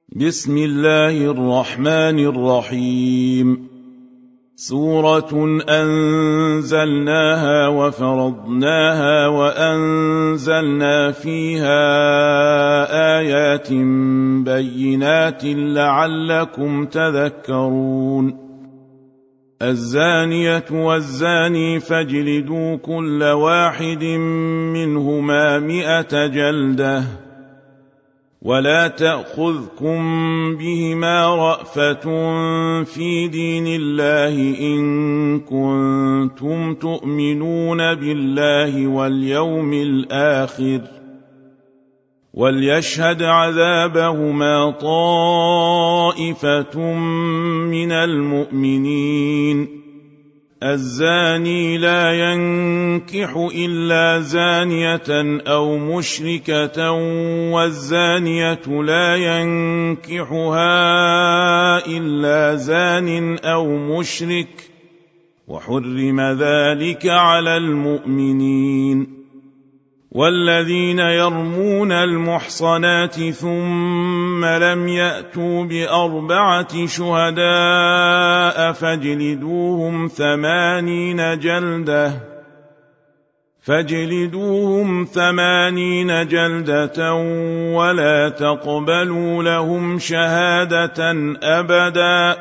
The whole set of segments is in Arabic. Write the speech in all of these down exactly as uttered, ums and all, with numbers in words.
بسم الله الرحمن الرحيم. سورة أنزلناها وفرضناها وأنزلنا فيها آيات بينات لعلكم تذكرون. الزانية والزاني فاجلدوا كل واحد منهما مئة جلدة ولا تأخذكم بهما رأفة في دين الله إن كنتم تؤمنون بالله واليوم الآخر وليشهد عذابهما طائفة من المؤمنين. الزاني لا ينكح إلا زانية أو مشركة والزانية لا ينكحها إلا زان أو مشرك وحرم ذلك على المؤمنين. والذين يرمون المحصنات ثم لم يأتوا بأربعة شهداء فاجلدوهم ثمانين جلدة فاجلدوهم ثمانين جلدة ولا تقبلوا لهم شهادة أبدا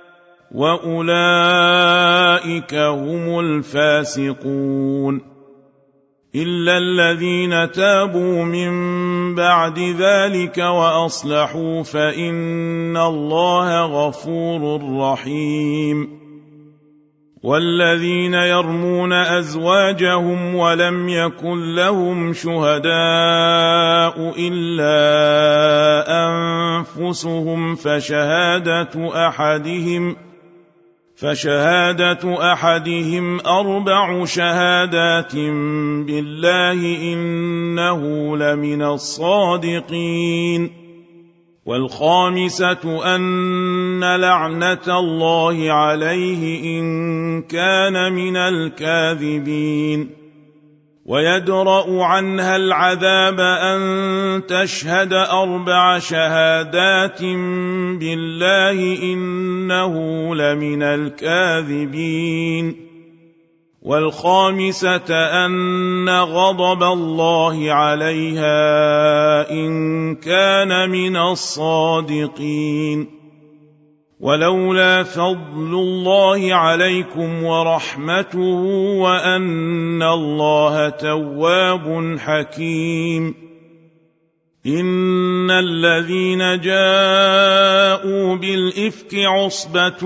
وأولئك هم الفاسقون. إلا الذين تابوا من بعد ذلك وأصلحوا فإن الله غفور رحيم. والذين يرمون أزواجهم ولم يكن لهم شهداء إلا أنفسهم فشهادة أحدهم فشهادة أحدهم أربع شهادات بالله إنه لمن الصادقين. والخامسة أن لعنة الله عليه إن كان من الكاذبين. ويدرأ عنها العذاب أن تشهد أربع شهادات بالله إنه لمن الكاذبين. والخامسة أن غضب الله عليها إن كان من الصادقين. ولولا فضل الله عليكم ورحمته وأن الله تواب حكيم. إن الذين جاءوا بالإفك عصبة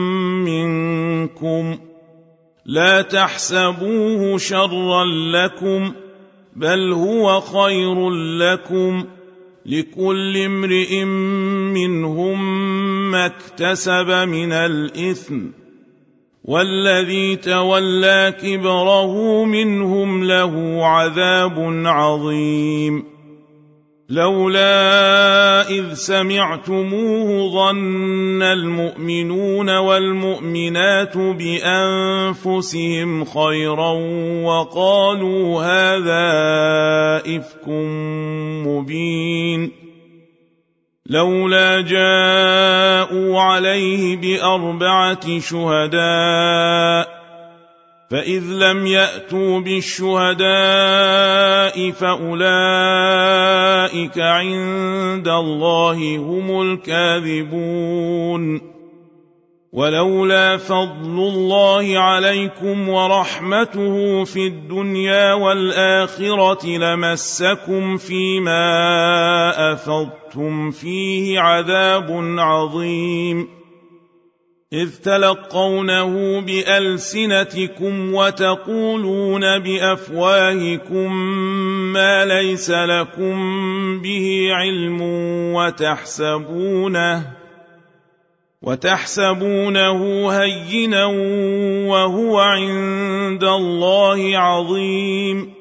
منكم لا تحسبوه شرا لكم بل هو خير لكم لكل امرئ منهم ما اكتسب من الإثم والذي تولى كبره منهم له عذاب عظيم. لولا إذ سمعتموه ظن المؤمنون والمؤمنات بأنفسهم خيرا وقالوا هذا إفك مبين. لولا جاءوا عليه بأربعة شهداء فإذ لم يأتوا بالشهداء فأولئك عند الله هم الكاذبون. ولولا فضل الله عليكم ورحمته في الدنيا والآخرة لمسكم فيما أفضتم فيه عذاب عظيم. إذ تلقونه بألسنتكم وتقولون بأفواهكم ما ليس لكم به علم وتحسبونه وتحسبونه هينا وهو عند الله عظيم.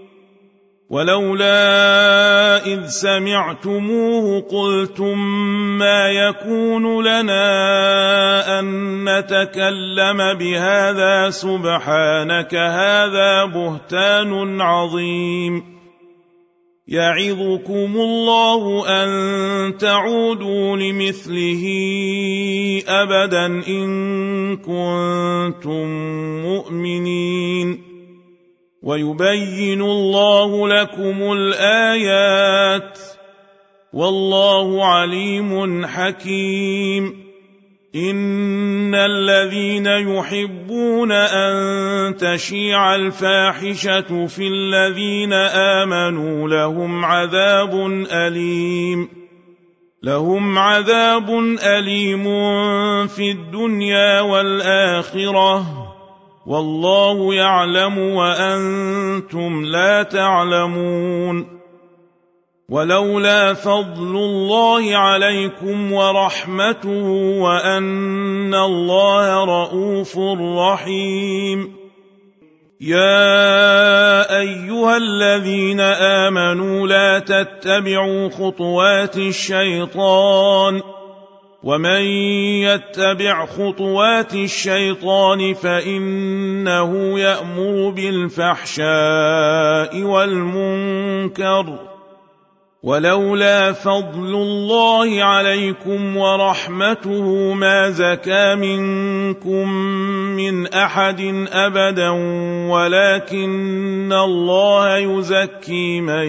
ولولا إذ سمعتموه قلتم ما يكون لنا أن نتكلم بهذا سبحانك هذا بهتان عظيم. يعظكم الله أن تعودوا لمثله أبدا إن كنتم مؤمنين ويبين الله لكم الآيات والله عليم حكيم إن الذين يحبون أن تشيع الفاحشة في الذين آمنوا لهم عذاب أليم لهم عذاب أليم في الدنيا والآخرة والله يعلم وأنتم لا تعلمون ولولا فضل الله عليكم ورحمته وأن الله رءوف رحيم يا أيها الذين آمنوا لا تتبعوا خطوات الشيطان ومن يتبع خطوات الشيطان فإنه يأمر بالفحشاء والمنكر ولولا فضل الله عليكم ورحمته ما زكى منكم من أحد أبدا ولكن الله يزكي من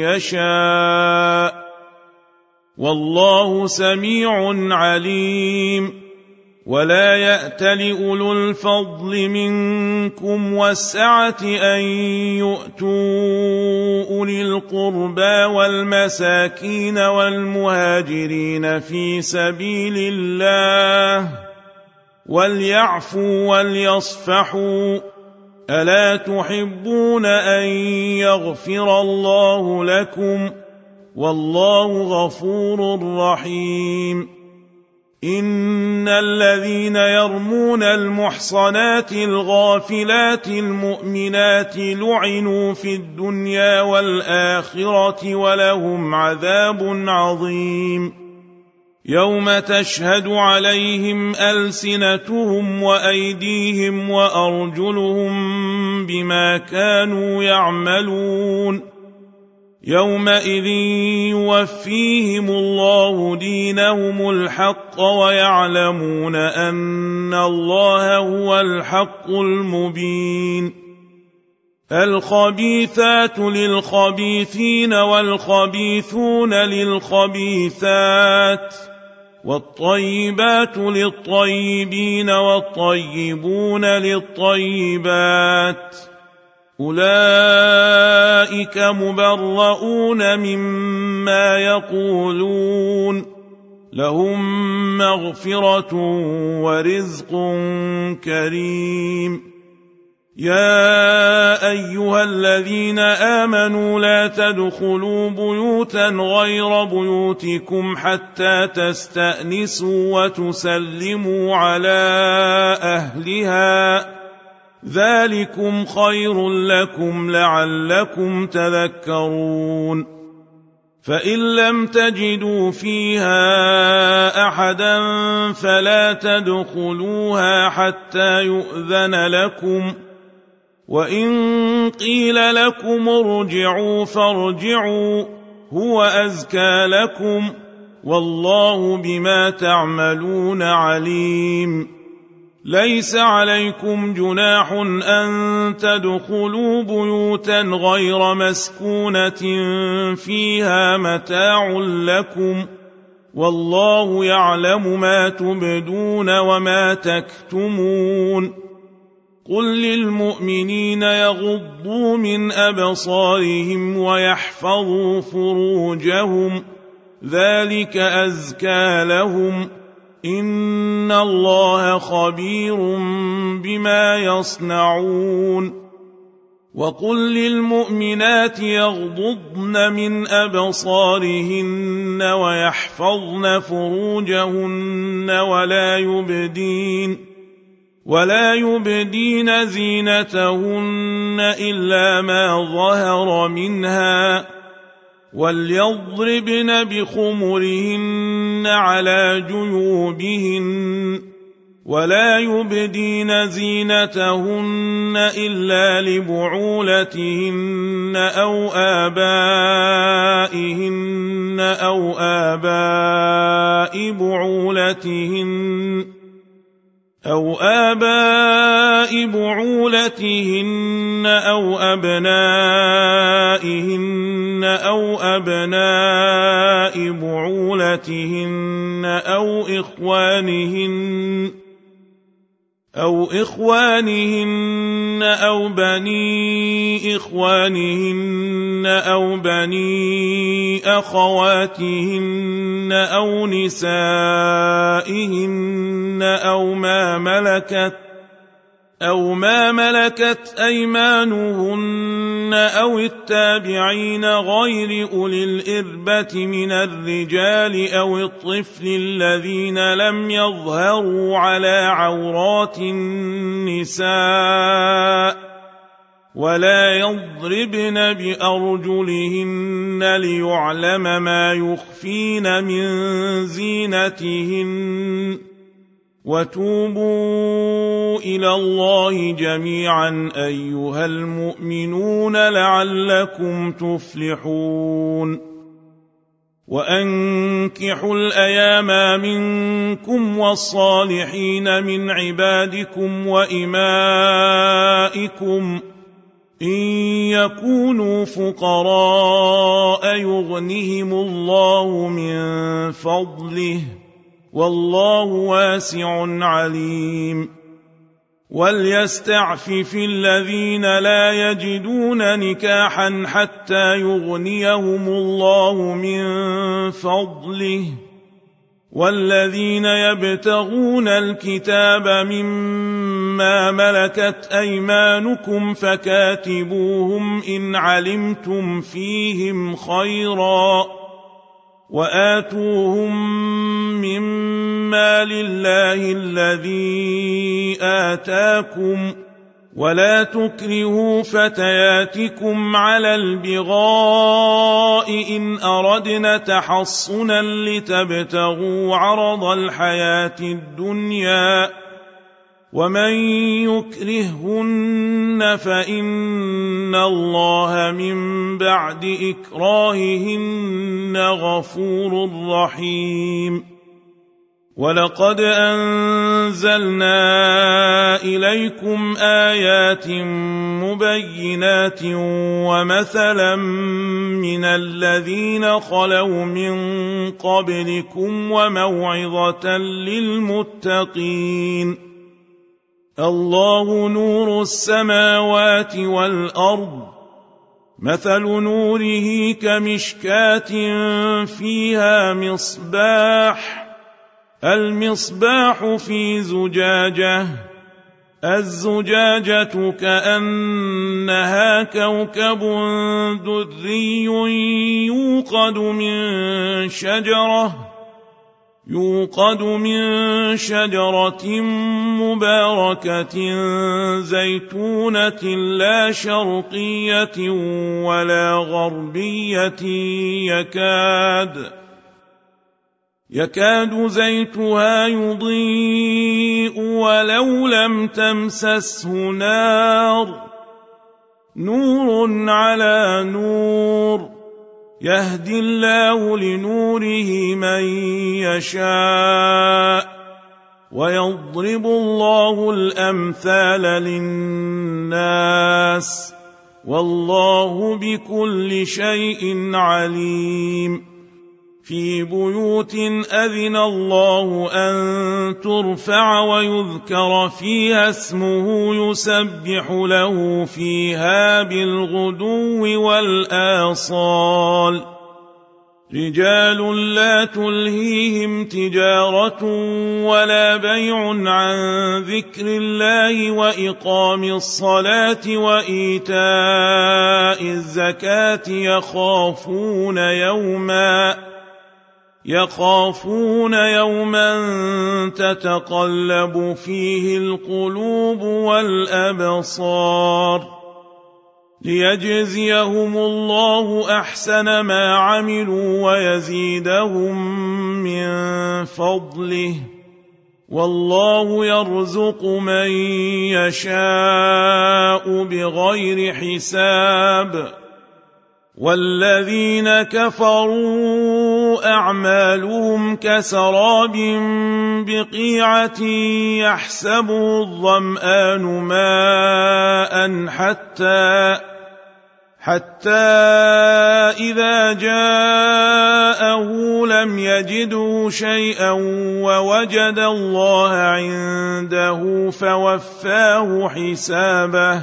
يشاء والله سميع عليم ولا يأتل أولو الفضل منكم والسعة أن يؤتوا أولي القربى والمساكين والمهاجرين في سبيل الله وليعفوا وليصفحوا ألا تحبون أن يغفر الله لكم والله غفور رحيم إن الذين يرمون المحصنات الغافلات المؤمنات لعنوا في الدنيا والآخرة ولهم عذاب عظيم يوم تشهد عليهم ألسنتهم وأيديهم وأرجلهم بما كانوا يعملون يومئذ يوفيهم الله دينهم الحق ويعلمون أن الله هو الحق المبين الخبيثات للخبيثين والخبيثون للخبيثات والطيبات للطيبين والطيبون للطيبات أولئك مبرؤون مما يقولون لهم مغفرة ورزق كريم يا أيها الذين آمنوا لا تدخلوا بيوتا غير بيوتكم حتى تستأنسوا وتسلموا على أهلها ذلكم خير لكم لعلكم تذكرون فإن لم تجدوا فيها أحدا فلا تدخلوها حتى يؤذن لكم وإن قيل لكم ارجعوا فارجعوا هو أزكى لكم والله بما تعملون عليم ليس عليكم جناح أن تدخلوا بيوتا غير مسكونة فيها متاع لكم والله يعلم ما تبدون وما تكتمون قل للمؤمنين يغضوا من أبصارهم ويحفظوا فروجهم ذلك أزكى لهم إن الله خبير بما يصنعون وقل للمؤمنات يغضضن من أبصارهن ويحفظن فروجهن ولا يبدين ولا يبدين زينتهن إلا ما ظهر منها وليضربن بخمرهن على جيوبهن ولا يبدين زينتهن إلا لبعولتهن أو آبائهن أو آباء بعولتهن أو آباء بعولتهن أو أبنائهن أو أبناء بعولتهن أو إخوانهن أو إخوانهن أو بني إخوانهن أو بني أخواتهن أو نسائهن أو ما ملكت أو ما ملكت أيمانهن أو التابعين غير أولي الإربة من الرجال أو الطفل الذين لم يظهروا على عورات النساء ولا يضربن بأرجلهن ليعلم ما يخفين من زينتهن وتوبوا إلى الله جميعا أيها المؤمنون لعلكم تفلحون وأنكحوا الأيام منكم والصالحين من عبادكم وإمائكم إن يكونوا فقراء يغنهم الله من فضله والله واسع عليم وليستعفف الذين لا يجدون نكاحا حتى يغنيهم الله من فضله والذين يبتغون الكتاب مما ملكت أيمانكم فكاتبوهم إن علمتم فيهم خيرا وآتوهم مما لله الذي آتاكم ولا تكرهوا فتياتكم على البغاء إن أردنا تحصنا لتبتغوا عرض الحياة الدنيا ومن يكرههن فإن الله من بعد إكراههن غفور رحيم ولقد أنزلنا إليكم آيات مبينات ومثلا من الذين خلوا من قبلكم وموعظة للمتقين الله نور السماوات والأرض مثل نوره كمشكاة فيها مصباح المصباح في زجاجة الزجاجة كأنها كوكب دري يوقد من شجرة يوقد من شجرة مباركة زيتونة لا شرقية ولا غربية يكاد يكاد زيتها يضيء ولو لم تمسسه نار نور على نور يهدي الله لنوره من يشاء ويضرب الله الأمثال للناس والله بكل شيء عليم في بيوت أذن الله أن ترفع ويذكر فيها اسمه يسبح له فيها بالغدو والآصال رجال لا تلهيهم تجارة ولا بيع عن ذكر الله وإقام الصلاة وإيتاء الزكاة يخافون يوما يخافون يوما تتقلب فيه القلوب والأبصار ليجزيهم الله أحسن ما عملوا ويزيدهم من فضله والله يرزق من يشاء بغير حساب والذين كفروا أعمالهم كسراب بقيعة يحسبه الظمآن ماء حتى حتى إذا جاءه لم يجده شيئا ووجد الله عنده فوفاه حسابه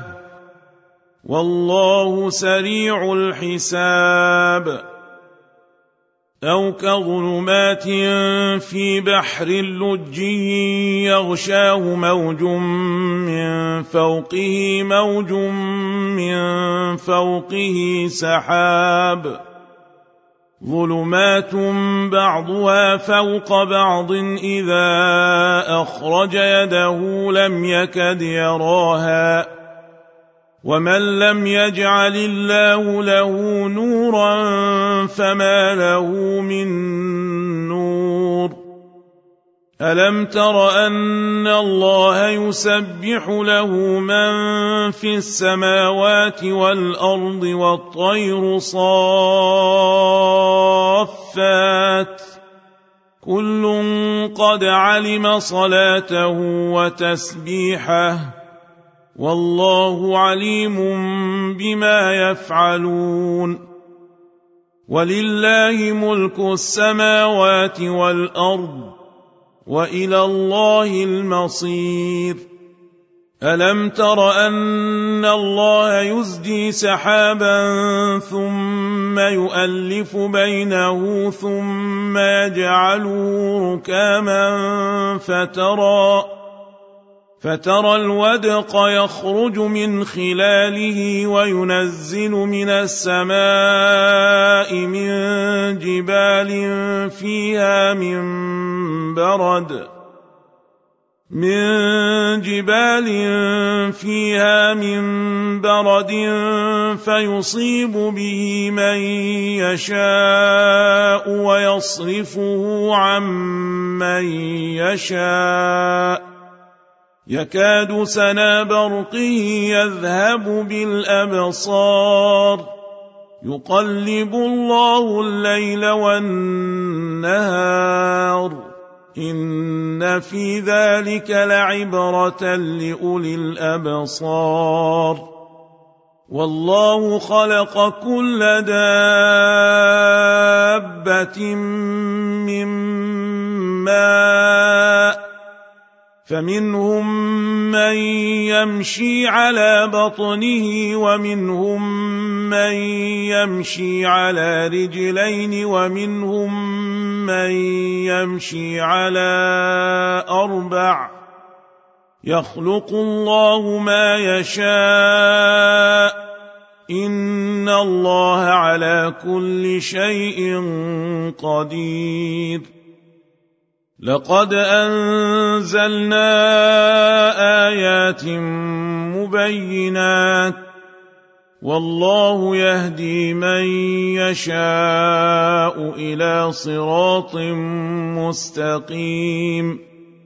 والله سريع الحساب أو كظلمات في بحر لجي يغشاه موج من فوقه موج من فوقه سحاب ظلمات بعضها فوق بعض إذا أخرج يده لم يكد يراها ومن لم يجعل الله له نورا فما له من نور ألم تر أن الله يسبح له من في السماوات والأرض والطير صافات كل قد علم صلاته وتسبيحه والله عليم بما يفعلون ولله ملك السماوات والأرض وإلى الله المصير ألم تر أن الله يزجي سحابا ثم يؤلف بينه ثم يجعله ركاما فترى فترى الودق يخرج من خلاله وينزل من السماء من جبال فيها من برد من جبال فيها من برد فيصيب به من يشاء ويصرفه عن من يشاء يكاد سنا برقه يذهب بالأبصار يقلب الله الليل والنهار إن في ذلك لعبرة لأولي الأبصار والله خلق كل دابة من ماء فمنهم من يمشي على بطنه ومنهم من يمشي على رجلين ومنهم من يمشي على أربع يخلق الله ما يشاء إن الله على كل شيء قدير لقد أنزلنا آيات مبينات والله يهدي من يشاء إلى صراط مستقيم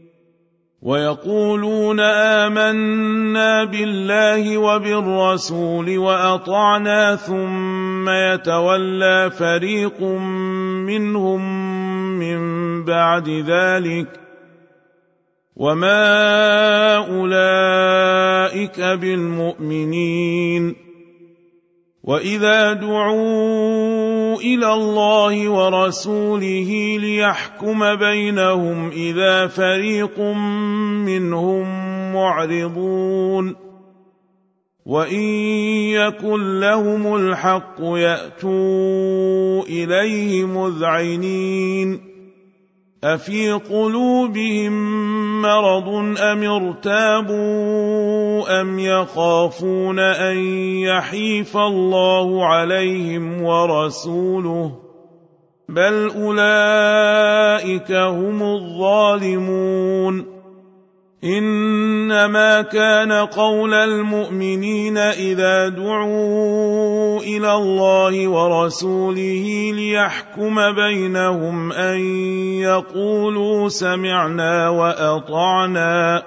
ويقولون آمنا بالله وبالرسول وأطعنا ثم يتولى فريق منهم من بعد ذلك وما أولئك بالمؤمنين وإذا دعوا إلى الله ورسوله ليحكم بينهم إذا فريق منهم معرضون وإن يكن لهم الحق يأتوا إليه مذعنين أفي قلوبهم مرض أم ارتابوا أم يخافون أن يحيف الله عليهم ورسوله بل أولئك هم الظالمون إنما كان قول المؤمنين إذا دعوا إلى الله ورسوله ليحكم بينهم أن يقولوا سمعنا وأطعنا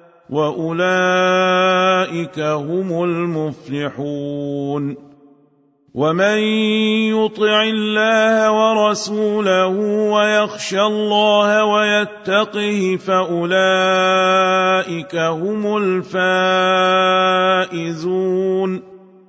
وأولئك هم المفلحون ومن يطع الله ورسوله ويخشى الله ويتقه فأولئك هم الفائزون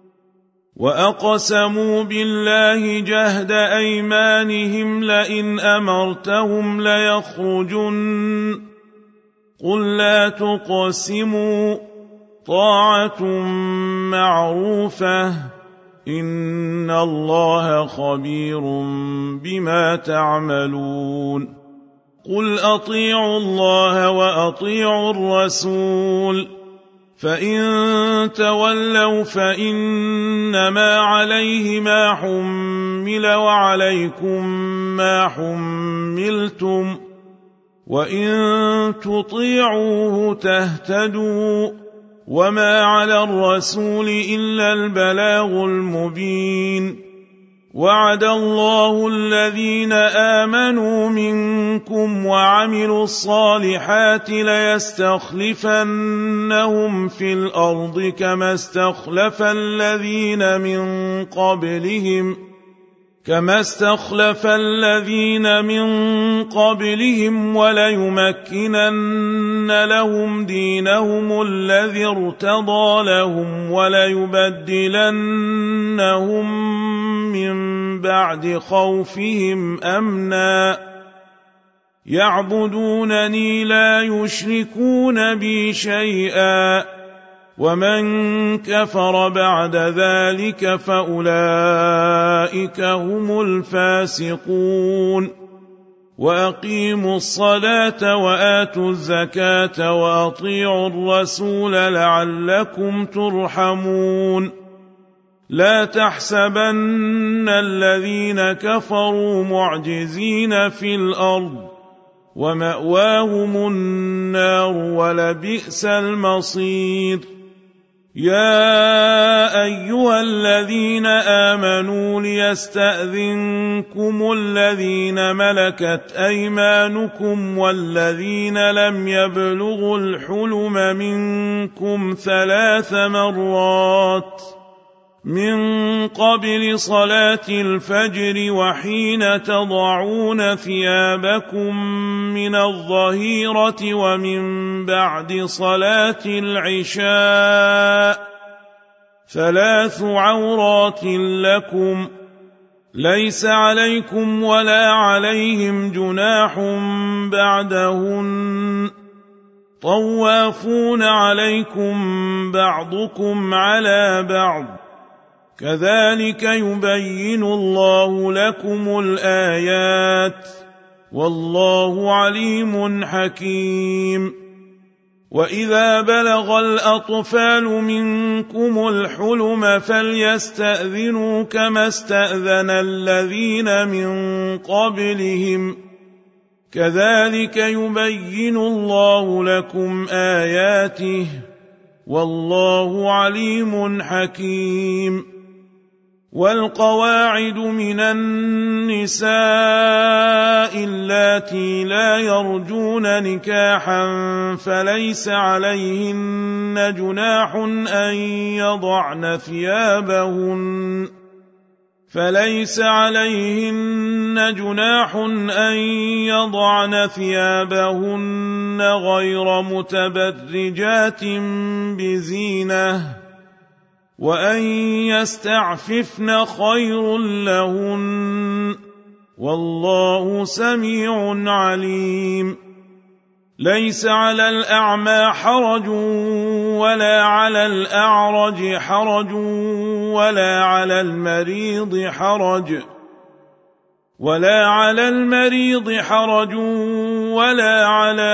وأقسموا بالله جهد أيمانهم لئن أمرتهم ليخرجن قل لا تقسموا طاعة معروفة إن الله خبير بما تعملون قل أطيعوا الله وأطيعوا الرسول فإن تولوا فإنما عليه ما حمل وعليكم ما حملتم وإن تطيعوه تهتدوا وما على الرسول إلا البلاغ المبين وعد الله الذين آمنوا منكم وعملوا الصالحات ليستخلفنهم في الأرض كما استخلف الذين من قبلهم كما استخلف الذين من قبلهم وليمكنن لهم دينهم الذي ارتضى لهم وليبدلنهم من بعد خوفهم أمنا يعبدونني لا يشركون بي شيئا ومن كفر بعد ذلك فأولئك هم الفاسقون وأقيموا الصلاة وآتوا الزكاة وأطيعوا الرسول لعلكم ترحمون لا تحسبن الذين كفروا معجزين في الأرض ومأواهم النار ولبئس المصير يا أيها الذين آمنوا ليستأذنكم الذين ملكت أيمانكم والذين لم يبلغوا الحلم منكم ثلاث مرات من قبل صلاة الفجر وحين تضعون ثيابكم من الظهيرة ومن بعد صلاة العشاء ثلاث عورات لكم ليس عليكم ولا عليهم جناح بعدهن طوافون عليكم بعضكم على بعض كذلك يبين الله لكم الآيات والله عليم حكيم وإذا بلغ الأطفال منكم الحلم فليستأذنوا كما استأذن الذين من قبلهم كذلك يبين الله لكم آياته والله عليم حكيم والقواعد من النساء اللاتي لا يرجون نكاحا فليس عليهن جناح أن يضعن ثيابهن فليس عليهن جناح أن يضعن ثيابهن غير متبرجات بزينة وأن يستعففن خير لهن والله سميع عليم ليس على الأعمى حرج ولا على الأعرج حرج ولا على المريض حرج ولا على المريض حرج ولا على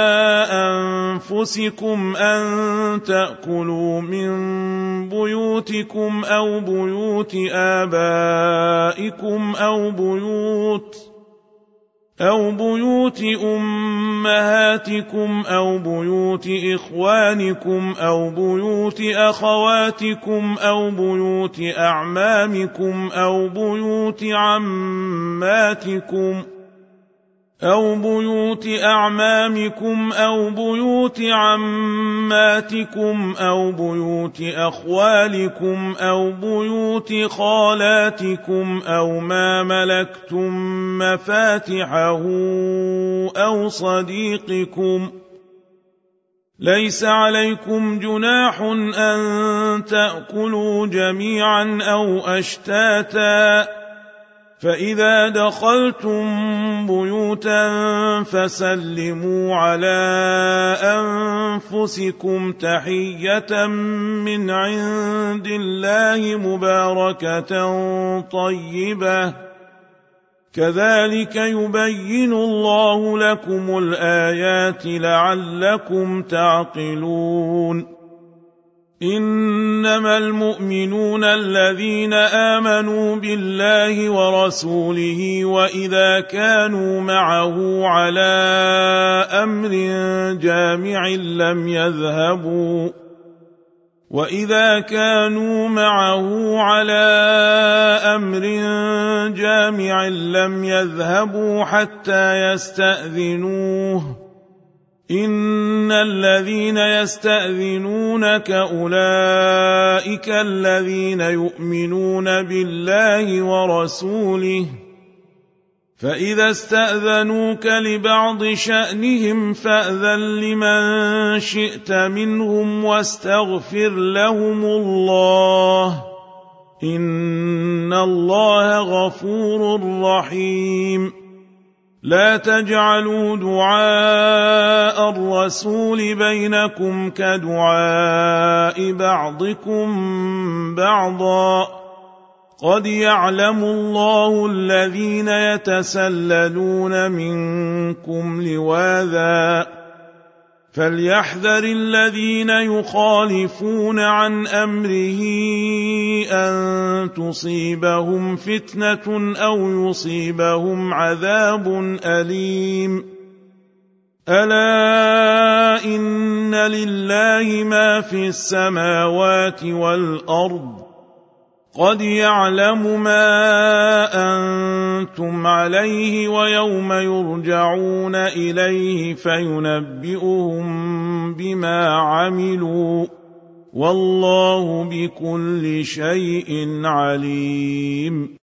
أنفسكم أن تأكلوا من بيوتكم أو بيوت آبائكم أو بيوت أو بيوت أمهاتكم أو بيوت إخوانكم أو بيوت أخواتكم أو بيوت أعمامكم أو بيوت عماتكم أو بيوت أعمامكم أو بيوت عماتكم أو بيوت أخوالكم أو بيوت خالاتكم أو ما ملكتم مفاتحه أو صديقكم. ليس عليكم جناح أن تأكلوا جميعا أو أشتاتا، فإذا دخلتم بيوتا فسلموا على أنفسكم تحية من عند الله مباركة طيبة، كذلك يبين الله لكم الآيات لعلكم تعقلون. إنما المؤمنون الذين آمنوا بالله ورسوله وإذا كانوا معه على أمر جامع لم يذهبوا وإذا كانوا معه على أمر جامع لم يذهبوا حتى يستأذنوه. إن الذين يستأذنونك أولئك الذين يؤمنون بالله ورسوله، فإذا استأذنوك لبعض شأنهم فأذن لمن شئت منهم واستغفر لهم الله، إن الله غفور رحيم. لا تجعلوا دعاء الرسول بينكم كدعاء بعضكم بعضا، قد يعلم الله الذين يتسللون منكم لواذا، فليحذر الذين يخالفون عن أمره أن تصيبهم فتنة أو يصيبهم عذاب أليم. ألا إن لله ما في السماوات والأرض، قد يعلم ما أنتم عليه ويوم يرجعون إليه فينبئهم بما عملوا، والله بكل شيء عليم.